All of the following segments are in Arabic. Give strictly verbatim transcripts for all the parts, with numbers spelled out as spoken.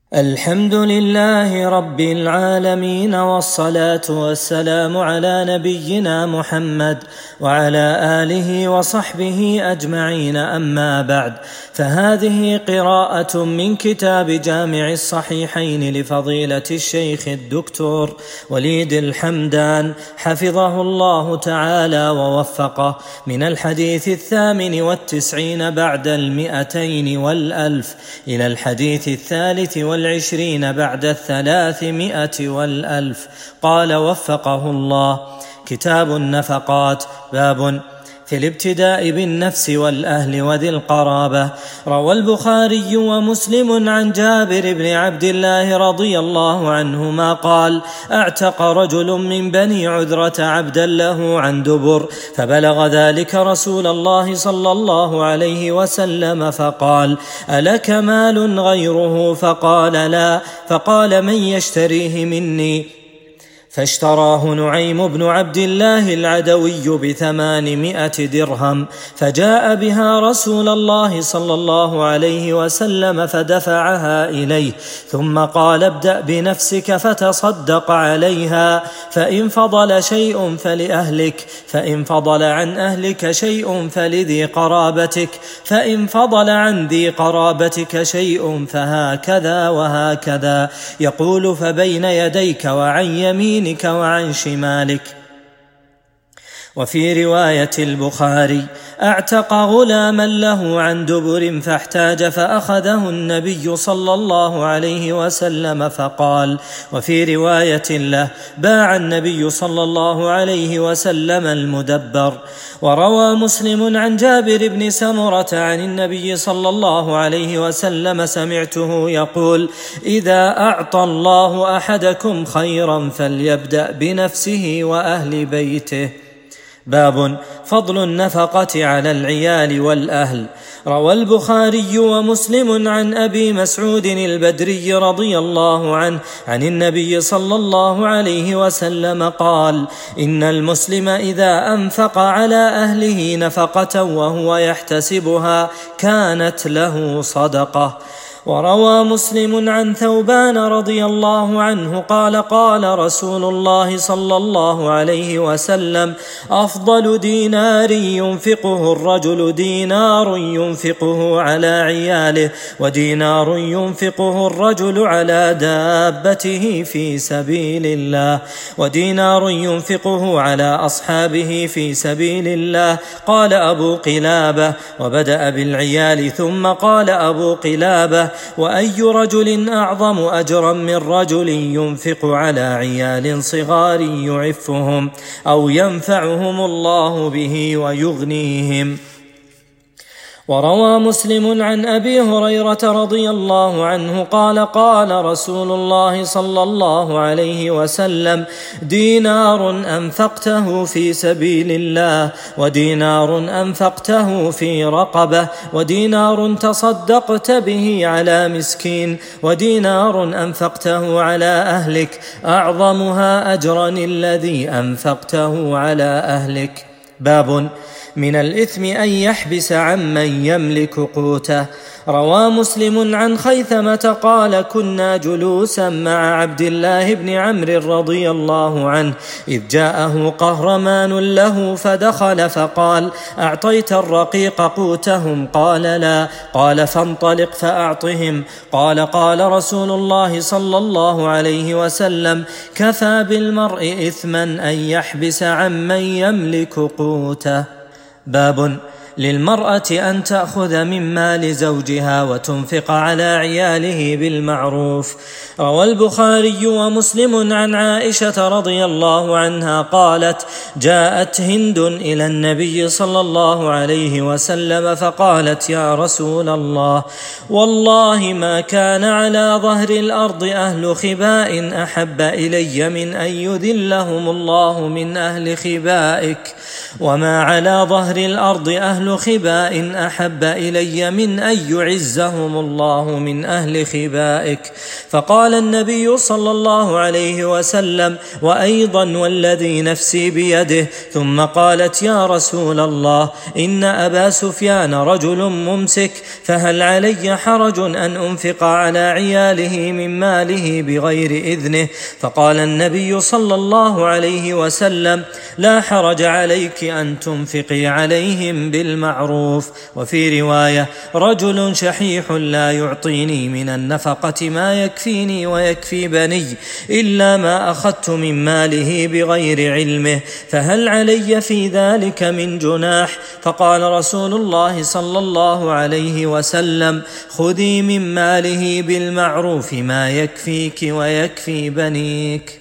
الحمد لله رب العالمين، والصلاة والسلام على نبينا محمد وعلى آله وصحبه أجمعين. أما بعد، فهذه قراءة من كتاب جامع الصحيحين لفضيلة الشيخ الدكتور وليد الحمدان حفظه الله تعالى ووفقه، من الحديث الثامن والتسعين بعد المئتين والألف إلى الحديث الثالث والعشرين بعد الثلاثمائة والألف. قال وفقه الله: كتاب النفقات. باب في الابتداء بالنفس والأهل وذي القرابة. روى البخاري ومسلم عن جابر بن عبد الله رضي الله عنهما قال: اعتق رجل من بني عذرة عبدا له عن دبر، فبلغ ذلك رسول الله صلى الله عليه وسلم فقال: ألك مال غيره؟ فقال: لا. فقال: من يشتريه مني؟ فاشتراه نعيم بن عبد الله العدوي بثمانمائة درهم، فجاء بها رسول الله صلى الله عليه وسلم فدفعها إليه، ثم قال: ابدأ بنفسك فتصدق عليها، فإن فضل شيء فلأهلك، فإن فضل عن أهلك شيء فلذي قرابتك، فإن فضل عن ذي قرابتك شيء فهكذا وهكذا. يقول: فبين يديك وعن يمينك وعن شمالك. وفي رواية البخاري: اعتق غلاما له عن دبر فاحتاج فأخذه النبي صلى الله عليه وسلم فقال. وفي رواية له: باع النبي صلى الله عليه وسلم المدبر. وروى مسلم عن جابر بن سمرة عن النبي صلى الله عليه وسلم سمعته يقول: إذا أعطى الله أحدكم خيرا فليبدأ بنفسه وأهل بيته. باب فضل النفقة على العيال والأهل. روى البخاري ومسلم عن أبي مسعود البدري رضي الله عنه عن النبي صلى الله عليه وسلم قال: إن المسلم إذا أنفق على أهله نفقة وهو يحتسبها كانت له صدقة. وروى مسلم عن ثوبان رضي الله عنه قال: قال رسول الله صلى الله عليه وسلم: أفضل دينار ينفقه الرجل دينار ينفقه على عياله، ودينار ينفقه الرجل على دابته في سبيل الله، ودينار ينفقه على أصحابه في سبيل الله. قال أبو قلابة: وبدأ بالعيال ثم قال أبو قلابة: وأي رجل أعظم أجرا من رجل ينفق على عيال صغار يعفهم أو ينفعهم الله به ويغنيهم. وروى مسلم عن أبي هريرة رضي الله عنه قال: قال رسول الله صلى الله عليه وسلم: دينار أنفقته في سبيل الله، ودينار أنفقته في رقبة، ودينار تصدقت به على مسكين، ودينار أنفقته على أهلك، أعظمها أجرا الذي أنفقته على أهلك. باب من الإثم أن يحبس عمن يملك قوته. روى مسلم عن خيثمة قال: كنا جلوسا مع عبد الله بن عمرو رضي الله عنه إذ جاءه قهرمان له فدخل فقال: أعطيت الرقيق قوتهم؟ قال: لا. قال: فانطلق فأعطهم. قال: قال رسول الله صلى الله عليه وسلم: كفى بالمرء إثما أن يحبس عمن يملك قوته. باب للمرأة أن تأخذ من مال زوجها وتنفق على عياله بالمعروف. روى البخاري ومسلم عن عائشة رضي الله عنها قالت: جاءت هند إلى النبي صلى الله عليه وسلم فقالت: يا رسول الله، والله ما كان على ظهر الأرض أهل خباء أحب إلي من أن يذلهم الله من أهل خبائك، وما على ظهر الأرض أهل أهل خباء أحب إلي من أن يعزهم الله من أهل خبائك. فقال النبي صلى الله عليه وسلم: وأيضا والذي نفسي بيده. ثم قالت: يا رسول الله، إن أبا سفيان رجل ممسك، فهل علي حرج أن أنفق على عياله من ماله بغير إذنه؟ فقال النبي صلى الله عليه وسلم: لا حرج عليك أن تنفقي عليهم بالمعروف. وفي رواية: رجل شحيح لا يعطيني من النفقة ما يكفيني ويكفي بني إلا ما أخذت من ماله بغير علمه، فهل علي في ذلك من جناح؟ فقال رسول الله صلى الله عليه وسلم: خذي من ماله بالمعروف ما يكفيك ويكفي بنيك.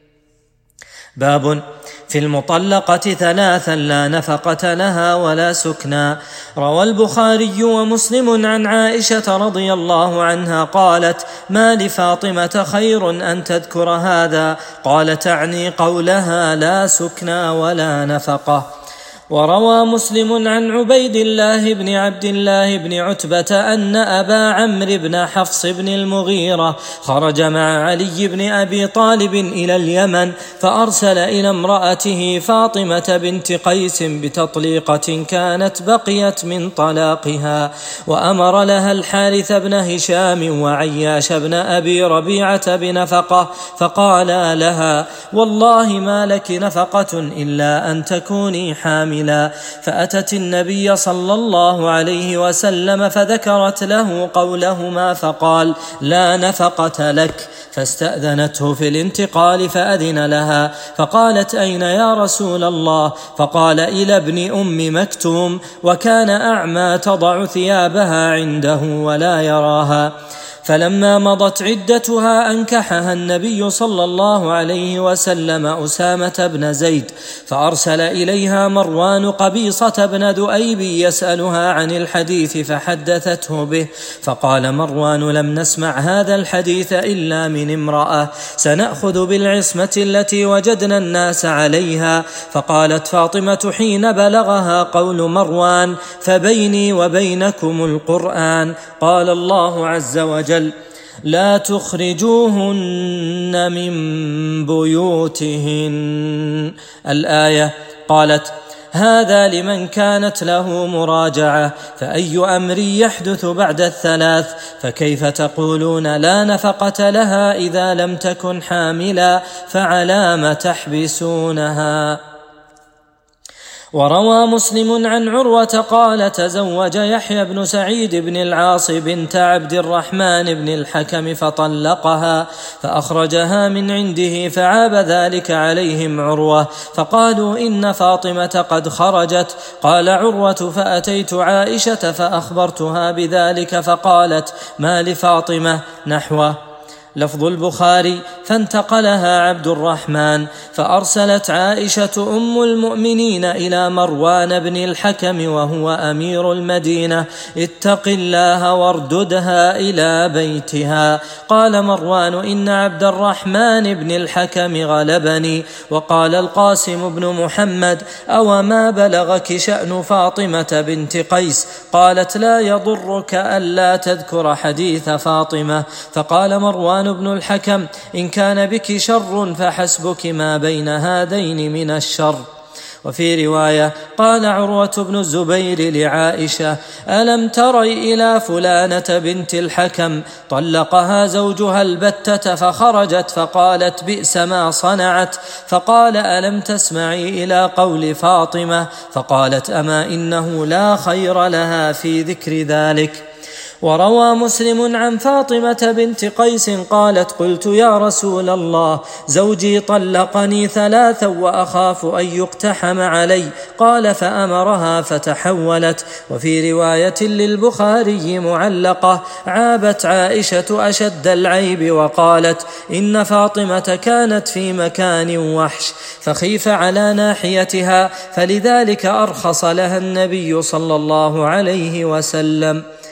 باب في المطلقة ثلاثا لا نفقة لها ولا سكنى. روى البخاري ومسلم عن عائشة رضي الله عنها قالت: ما لفاطمة خير أن تذكر هذا؟ قال: تعني قولها لا سكنى ولا نفقة. وروى مسلم عن عبيد الله بن عبد الله بن عتبة أن أبا عمرو بن حفص بن المغيرة خرج مع علي بن أبي طالب إلى اليمن، فأرسل إلى امرأته فاطمة بنت قيس بتطليقة كانت بقيت من طلاقها، وأمر لها الحارث بن هشام وعياش بن أبي ربيعة بنفقة، فقالا لها: والله ما لك نفقة إلا أن تكوني حاملا. فأتت النبي صلى الله عليه وسلم فذكرت له قولهما، فقال: لا نفقة لك. فاستأذنته في الانتقال فأذن لها، فقالت: أين يا رسول الله؟ فقال: إلى ابن أم مكتوم، وكان أعمى تضع ثيابها عنده ولا يراها. فلما مضت عدتها أنكحها النبي صلى الله عليه وسلم أسامة بن زيد، فأرسل إليها مروان قبيصة بن ذؤيب يسألها عن الحديث فحدثته به، فقال مروان: لم نسمع هذا الحديث إلا من امرأة، سنأخذ بالعصمة التي وجدنا الناس عليها. فقالت فاطمة حين بلغها قول مروان: فبيني وبينكم القرآن، قال الله عز وجل: لا تخرجوهن من بيوتهن. الآية. قالت: هذا لمن كانت له مراجعة، فأي أمر يحدث بعد الثلاث؟ فكيف تقولون لا نفقة لها إذا لم تكن حاملا؟ فعلام تحبسونها؟ وروى مسلم عن عروة قال: تزوج يحيى بن سعيد بن العاص بنت عبد الرحمن بن الحكم فطلقها، فأخرجها من عنده، فعاب ذلك عليهم عروة، فقالوا: إن فاطمة قد خرجت. قال عروة: فأتيت عائشة فأخبرتها بذلك، فقالت: ما لفاطمة؟ نحوه. لفظ البخاري: فانتقلها عبد الرحمن. فأرسلت عائشة أم المؤمنين إلى مروان بن الحكم وهو أمير المدينة: اتق الله وارددها إلى بيتها. قال مروان: إن عبد الرحمن بن الحكم غلبني. وقال القاسم بن محمد: أو ما بلغك شأن فاطمة بنت قيس؟ قالت: لا يضرك ألا تذكر حديث فاطمة. فقال مروان بن الحكم: إن كان بك شر فحسبك ما بين هذين من الشر. وفي رواية: قال عروة بن الزبير لعائشة: ألم تري إلى فلانة بنت الحكم طلقها زوجها البتة فخرجت، فقالت: بئس ما صنعت. فقال: ألم تسمعي إلى قول فاطمة؟ فقالت: أما إنه لا خير لها في ذكر ذلك. وروى مسلم عن فاطمة بنت قيس قالت: قلت يا رسول الله، زوجي طلقني ثلاثا وأخاف أن يقتحم علي. قال: فأمرها فتحولت. وفي رواية للبخاري معلقة: عابت عائشة أشد العيب وقالت: إن فاطمة كانت في مكان وحش، فخيف على ناحيتها، فلذلك أرخص لها النبي صلى الله عليه وسلم.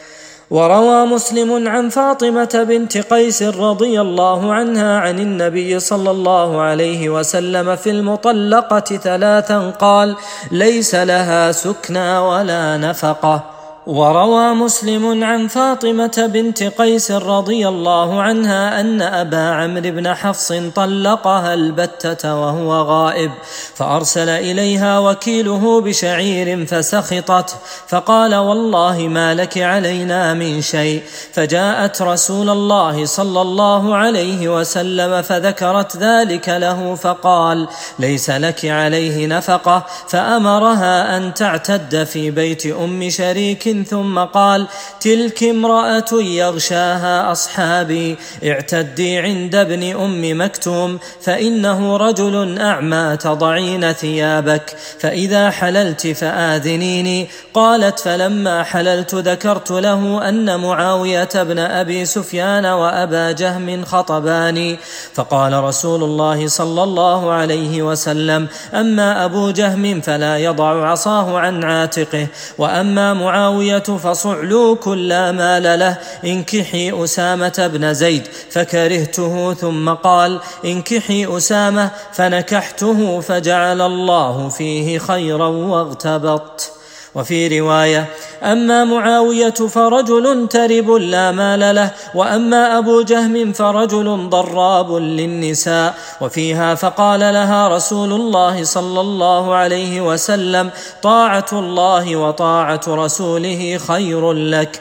وروى مسلم عن فاطمة بنت قيس رضي الله عنها عن النبي صلى الله عليه وسلم في المطلقة ثلاثا قال: ليس لها سكنى ولا نفقة. وروى مسلم عن فاطمة بنت قيس رضي الله عنها أن أبا عمرو بن حفص طلقها البتة وهو غائب، فأرسل إليها وكيله بشعير فسخطت، فقال: والله ما لك علينا من شيء. فجاءت رسول الله صلى الله عليه وسلم فذكرت ذلك له، فقال: ليس لك عليه نفقة، فأمرها أن تعتد في بيت أم شريك، ثم قال: تلك امرأة يغشاها أصحابي، اعتدي عند ابن أم مكتوم، فإنه رجل أعمى، تضعين ثيابك، فإذا حللت فآذنيني. قالت: فلما حللت ذكرت له أن معاوية بن أبي سفيان وأبا جهم خطباني، فقال رسول الله صلى الله عليه وسلم: أما أبو جهم فلا يضع عصاه عن عاتقه، وأما معاوية فصعلوك لا مال له، انكحي أسامة بن زيد، فكرهته. ثم قال: انكحي أسامة، فنكحته، فجعل الله فيه خيرا واغتبط. وفي رواية: أما معاوية فرجل ترب لا مال له، وأما أبو جهم فرجل ضراب للنساء. وفيها: فقال لها رسول الله صلى الله عليه وسلم: طاعة الله وطاعة رسوله خير لك،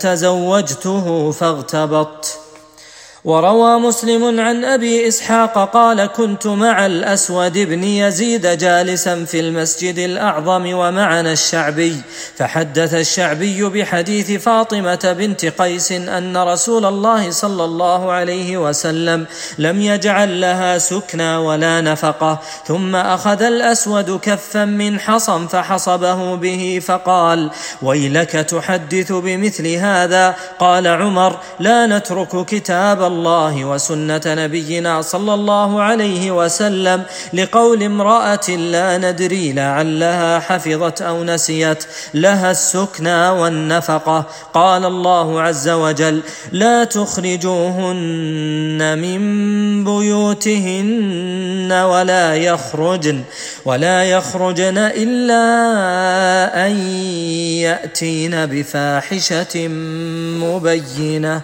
فتزوجته فاغتبط. وروى مسلم عن أبي إسحاق قال: كنت مع الأسود بن يزيد جالسا في المسجد الأعظم ومعنا الشعبي، فحدث الشعبي بحديث فاطمة بنت قيس أن رسول الله صلى الله عليه وسلم لم يجعل لها سكنى ولا نفقة. ثم أخذ الأسود كفا من حصى فحصبه به، فقال: ويلك تحدث بمثل هذا؟ قال عمر: لا نترك كتاب الله وسنة نبينا صلى الله عليه وسلم لقول امرأة لا ندري لعلها حفظت أو نسيت، لها السكنى والنفقة. قال الله عز وجل: لا تخرجوهن من بيوتهن ولا يخرجن ولا يخرجن إلا أن يأتين بفاحشة مبينة.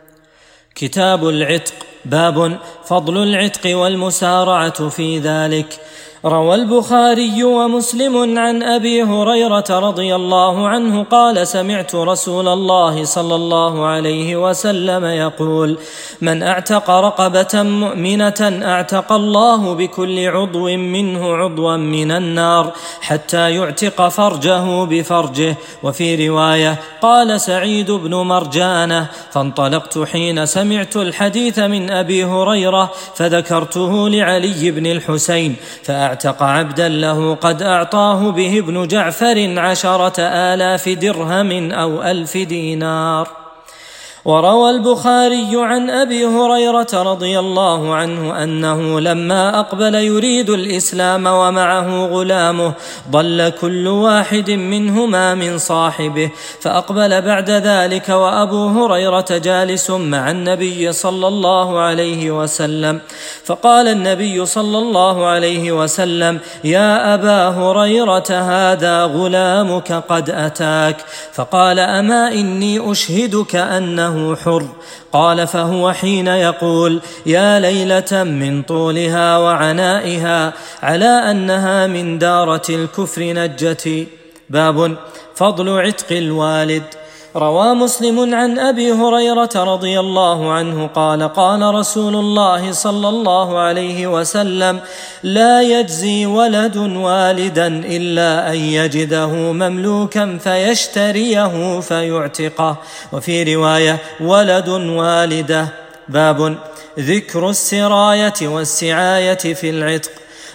كتاب العتق. باب فضل العتق والمسارعة في ذلك. روى البخاري ومسلم عن أبي هريرة رضي الله عنه قال: سمعت رسول الله صلى الله عليه وسلم يقول: من اعتق رقبة مؤمنة اعتق الله بكل عضو منه عضوا من النار حتى يعتق فرجه بفرجه. وفي رواية: قال سعيد بن مرجانة: فانطلقت حين سمعت الحديث من أبي هريرة فذكرته لعلي بن الحسين، فأعتق عبدا له قد أعطاه به ابن جعفر عشرة آلاف درهم أو ألف دينار. وروى البخاري عن أبي هريرة رضي الله عنه أنه لما أقبل يريد الإسلام ومعه غلامه ضل كل واحد منهما من صاحبه، فأقبل بعد ذلك وأبو هريرة جالس مع النبي صلى الله عليه وسلم، فقال النبي صلى الله عليه وسلم: يا أبا هريرة هذا غلامك قد أتاك. فقال: أما إني أشهدك أنه حر. قال: فهو حين يقول: يا ليلة من طولها وعنائها على أنها من دارة الكفر نجتي. باب فضل عتق الوالد. روى مسلم عن أبي هريرة رضي الله عنه قال: قال رسول الله صلى الله عليه وسلم: لا يجزي ولد والدا إلا أن يجده مملوكا فيشتريه فيعتقه. وفي رواية: ولد والده. باب ذكر السراية والسعاية في العتق.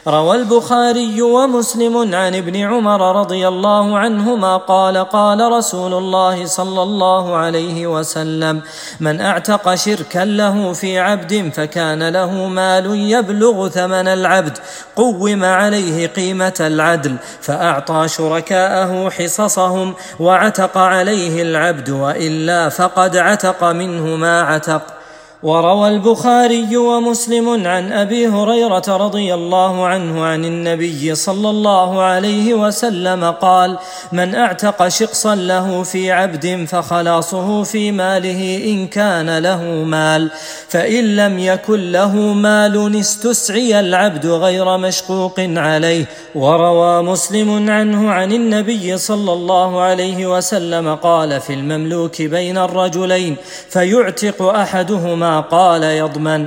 روى البخاري ومسلم عن ابن عمر رضي الله عنهما قال قال رسول الله صلى الله عليه وسلم: من اعتق شركا له في عبد فكان له مال يبلغ ثمن العبد قوم عليه قيمة العدل فأعطى شركاءه حصصهم وعتق عليه العبد، وإلا فقد عتق منه ما عتق. وروى البخاري ومسلم عن أبي هريرة رضي الله عنه عن النبي صلى الله عليه وسلم قال: من اعتق شقصا له في عبد فخلاصه في ماله إن كان له مال، فإن لم يكن له مال استسعي العبد غير مشقوق عليه. وروى مسلم عنه عن النبي صلى الله عليه وسلم قال: في المملوك بين الرجلين فيعتق أحدهما قال يضمن.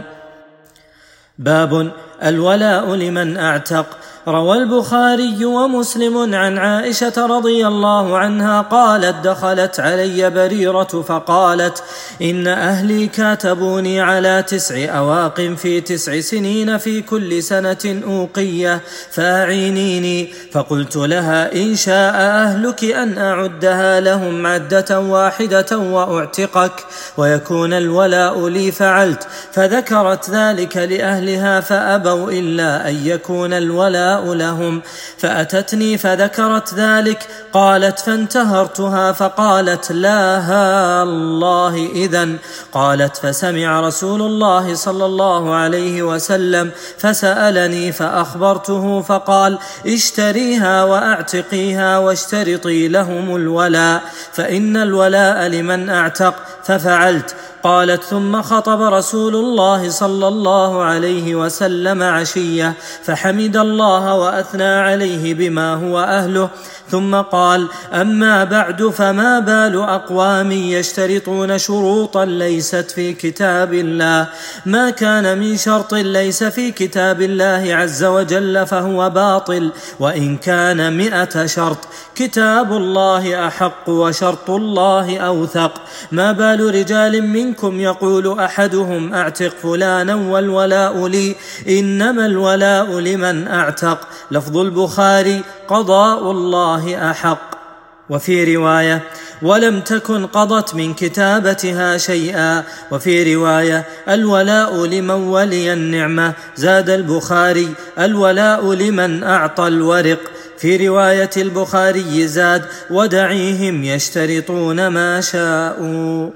باب الولاء لمن اعتق. روى البخاري ومسلم عن عائشة رضي الله عنها قالت: دخلت علي بريرة فقالت: إن أهلي كاتبوني على تسع أواق في تسع سنين في كل سنة أوقية فأعينيني. فقلت لها: إن شاء أهلك أن أعدها لهم عدة واحدة وأعتقك ويكون الولاء لي فعلت. فذكرت ذلك لأهلها فأبوا إلا أن يكون الولاء لهم. فأتتني فذكرت ذلك. قالت: فانتهرتها فقالت: لا ها الله إذن. قالت: فسمع رسول الله صلى الله عليه وسلم فسألني فأخبرته فقال: اشتريها وأعتقيها واشترطي لهم الولاء، فإن الولاء لمن أعتق. ففعلت. قالت: ثم خطب رسول الله صلى الله عليه وسلم عشية فحمد الله وأثنى عليه بما هو أهله، ثم قال: أما بعد، فما بال أقوام يشترطون شروطا ليست في كتاب الله؟ ما كان من شرط ليس في كتاب الله عز وجل فهو باطل، وإن كان مئة شرط. كتاب الله أحق وشرط الله أوثق. ما بال رجال منكم يقول أحدهم: أعتق فلانا والولاء لي، إنما الولاء لمن أعتق. لفظ البخاري: قضاء الله أحق. وفي رواية: ولم تكن قضت من كتابتها شيئا. وفي رواية: الولاء لمن ولي النعمة. زاد البخاري: الولاء لمن أعطى الورق. في رواية البخاري زاد: ودعيهم يشترطون ما شاءوا.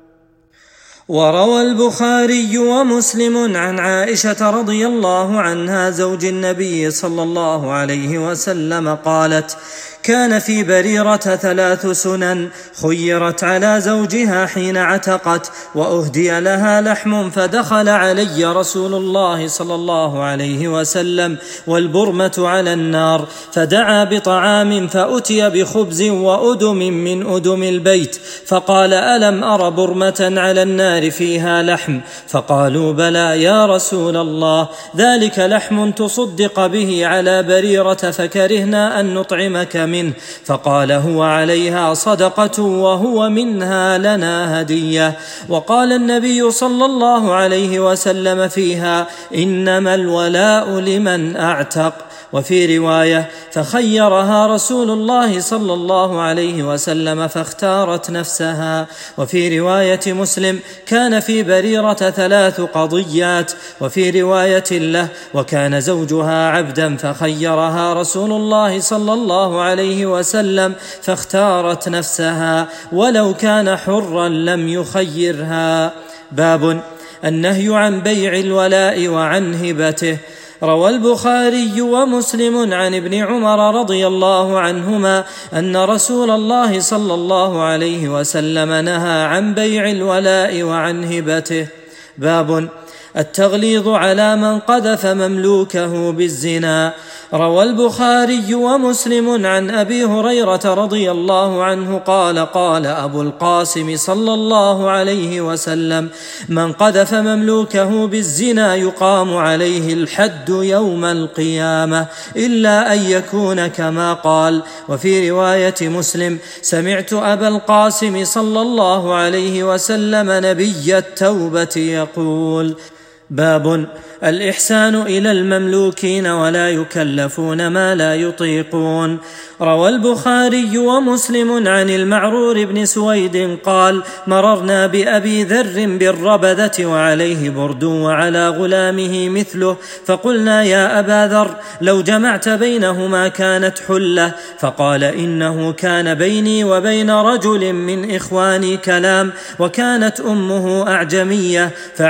وروى البخاري ومسلم عن عائشة رضي الله عنها زوج النبي صلى الله عليه وسلم قالت: كان في بريرة ثلاث سنن، خيرت على زوجها حين عتقت، وأهدي لها لحم، فدخل علي رسول الله صلى الله عليه وسلم والبرمة على النار، فدعا بطعام فأتي بخبز وأدم من أدم البيت، فقال: ألم أر برمة على النار فيها لحم؟ فقالوا: بلى يا رسول الله، ذلك لحم تصدق به على بريرة فكرهنا أن نطعمك منه. فقال: هو عليها صدقة وهو منها لنا هدية. وقال النبي صلى الله عليه وسلم فيها: إنما الولاء لمن أعتق. وفي رواية: فخيرها رسول الله صلى الله عليه وسلم فاختارت نفسها. وفي رواية مسلم: كان في بريرة ثلاث قضيات. وفي رواية له: وكان زوجها عبدا فخيرها رسول الله صلى الله عليه وسلم فاختارت نفسها، ولو كان حرا لم يخيرها. باب النهي عن بيع الولاء وعن هبته. روى البخاري ومسلم عن ابن عمر رضي الله عنهما أن رسول الله صلى الله عليه وسلم نهى عن بيع الولاء وعن هبته. باب التغليظ على من قذف مملوكه بالزنا. روى البخاري ومسلم عن أبي هريرة رضي الله عنه قال: قال أبو القاسم صلى الله عليه وسلم: من قذف مملوكه بالزنا يقام عليه الحد يوم القيامة إلا أن يكون كما قال. وفي رواية مسلم: سمعت أبا القاسم صلى الله عليه وسلم نبي التوبة يقول. باب الإحسان إلى المملوكين ولا يكلفون ما لا يطيقون. روى البخاري ومسلم عن المعرور بن سويد قال: مررنا بأبي ذر بالربذة وعليه برد وعلى غلامه مثله، فقلنا: يا أبا ذر، لو جمعت بينهما كانت حلة. فقال: إنه كان بيني وبين رجل من إخواني كلام، وكانت أمه أعجمية،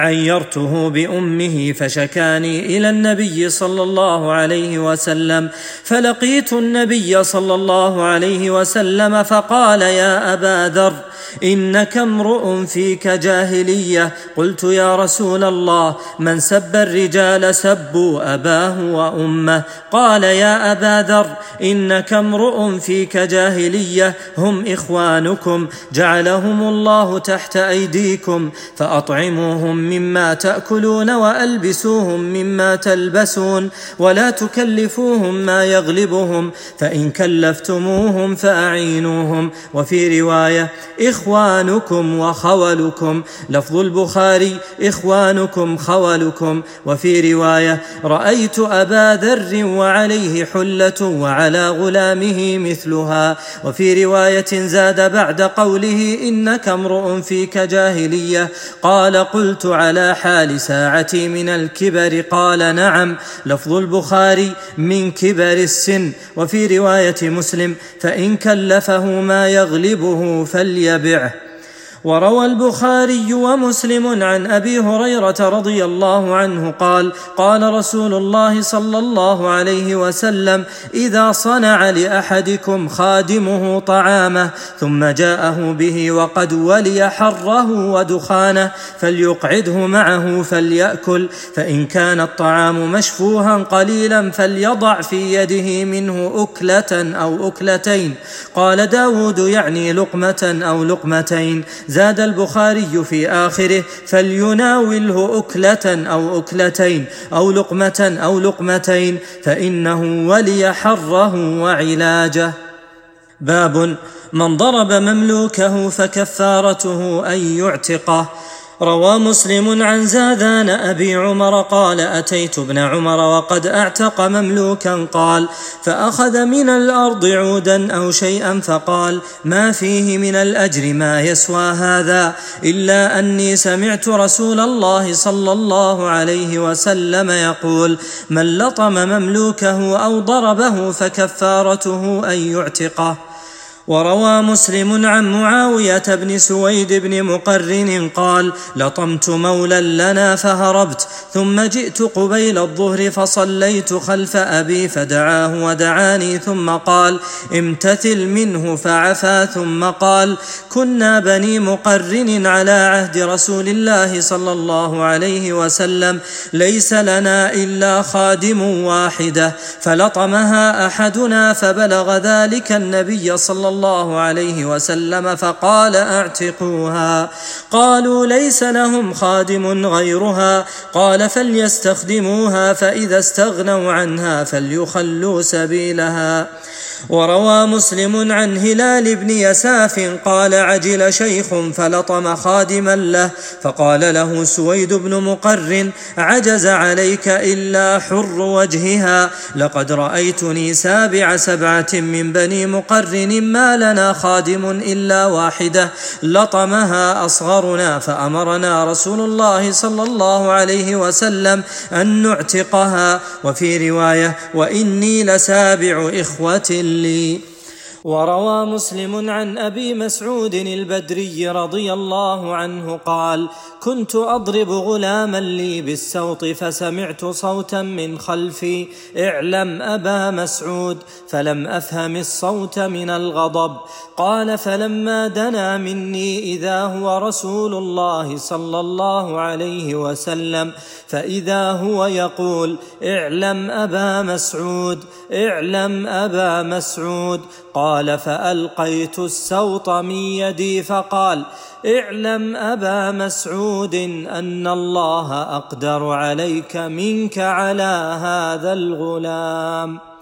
فعيرته بأمه فشكاني إلى النبي صلى الله عليه وسلم، فلقيت النبي صلى الله عليه وسلم فقال: يا أبا ذر، إنك امرؤ فيك جاهلية. قلت: يا رسول الله، من سب الرجال سبوا أباه وأمه. قال: يا أبا ذر، إنك امرؤ فيك جاهلية، هم إخوانكم، جعلهم الله تحت أيديكم، فأطعموهم مما تأكلون وألبسوهم مما تلبسون، ولا تكلفوهم ما يغلبهم، فإن كلفتموهم فأعينوهم. وفي رواية: إخوانكم وخولكم. لفظ البخاري: إخوانكم خولكم. وفي رواية: رأيت أبا ذر وعليه حلة وعلى غلامه مثلها. وفي رواية زاد بعد قوله: إنك امرؤ فيك جاهلية، قال: قلت: على حال ساعتي من الكبر؟ قال: نعم. لفظ البخاري: من كبر السن. وفي رواية مسلم: فإن كلفه ما يغلبه فليبعه. وروى البخاري ومسلم عن أبي هريرة رضي الله عنه قال: قال رسول الله صلى الله عليه وسلم: إذا صنع لأحدكم خادمه طعامه ثم جاءه به وقد ولي حره ودخانه فليقعده معه فليأكل، فإن كان الطعام مشفوها قليلا فليضع في يده منه أكلة أو أكلتين. قال داود: يعني لقمة أو لقمتين. زاد البخاري في آخره: فليناوله أكلة أو أكلتين أو لقمة أو لقمتين، فإنه ولي حره وعلاجه. باب من ضرب مملوكه فكفارته أن يعتقه. روى مسلم عن زاذان أبي عمر قال: أتيت ابن عمر وقد أعتق مملوكا، قال: فأخذ من الأرض عودا أو شيئا فقال: ما فيه من الأجر ما يسوى هذا، إلا أني سمعت رسول الله صلى الله عليه وسلم يقول: من لطم مملوكه أو ضربه فكفارته أن يعتقه. وروى مسلم عن معاوية بن سويد بن مقرن قال: لطمت مولا لنا فهربت، ثم جئت قبيل الظهر فصليت خلف أبي فدعاه ودعاني، ثم قال: امتثل منه، فعفا، ثم قال: كنا بني مقرن على عهد رسول الله صلى الله عليه وسلم، ليس لنا إلا خادم واحدة، فلطمها أحدنا فبلغ ذلك النبي صلى الله عليه وسلم فقال: اعتقوها. قالوا: ليس لهم خادم غيرها. قال: فليستخدموها، فإذا استغنوا عنها فليخلوا سبيلها. وروى مسلم عن هلال بن يساف قال: عجل شيخ فلطم خادما له، فقال له سويد بن مقرن: عجز عليك إلا حر وجهها، لقد رأيتني سابع سبعة من بني مقرن ما لنا خادم إلا واحدة، لطمها أصغرنا، فأمرنا رسول الله صلى الله عليه وسلم أن نعتقها. وفي رواية: وإني لسابع إخوة لي. وروى مسلم عن أبي مسعود البدري رضي الله عنه قال: كنت أضرب غلاما لي بالسوط فسمعت صوتا من خلفي: اعلم أبا مسعود، فلم أفهم الصوت من الغضب. قال: فلما دنا مني إذا هو رسول الله صلى الله عليه وسلم، فإذا هو يقول: اعلم أبا مسعود، اعلم أبا مسعود. قال: فألقيت السوط من يدي فقال: اعلم أبا مسعود أن الله أقدر عليك منك على هذا الغلام.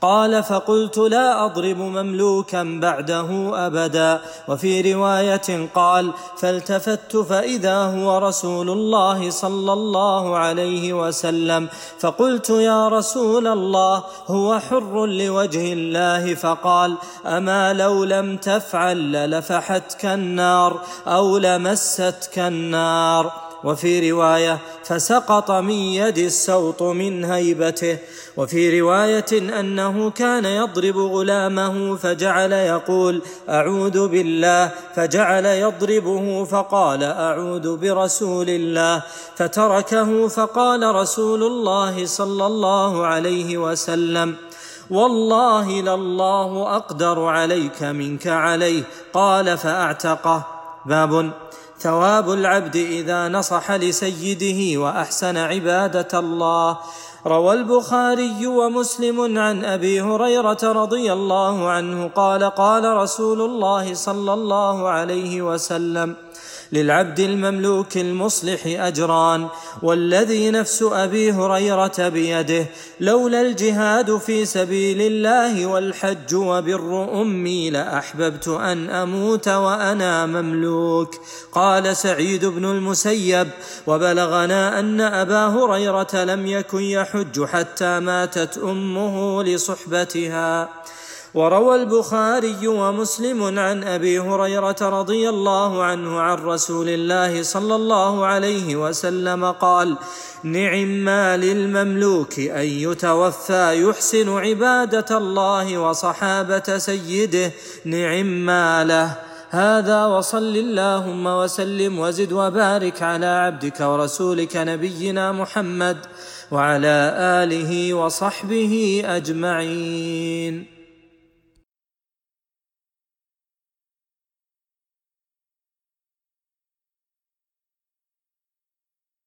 قال فقلت لا أضرب مملوكا بعده أبدا. وفي رواية قال فالتفت فإذا هو رسول الله صلى الله عليه وسلم، فقلت يا رسول الله هو حر لوجه الله؟ فقال أما لو لم تفعل للفحتك النار أو لمستك النار. وفي رواية فسقط من يد السوط من هيبته. وفي رواية أنه كان يضرب غلامه فجعل يقول أعوذ بالله، فجعل يضربه فقال أعوذ برسول الله، فتركه فقال رسول الله صلى الله عليه وسلم والله لله أقدر عليك منك عليه. قال فأعتقه. باب ثواب العبد إذا نصح لسيده وأحسن عبادة الله. روى البخاري ومسلم عن أبي هريرة رضي الله عنه قال قال رسول الله صلى الله عليه وسلم للعبد المملوك المصلح أجران، والذي نفس أبي هريرة بيده لولا الجهاد في سبيل الله والحج وبر أمي لأحببت أن أموت وأنا مملوك. قال سعيد بن المسيب وبلغنا أن أبا هريرة لم يكن يحج حتى ماتت أمه لصحبتها. وروى البخاري ومسلم عن أبي هريرة رضي الله عنه عن رسول الله صلى الله عليه وسلم قال نعما للمملوك أن يتوفى يحسن عبادة الله وصحابة سيده، نعما له. هذا وصل اللهم وسلم وزد وبارك على عبدك ورسولك نبينا محمد وعلى آله وصحبه أجمعين.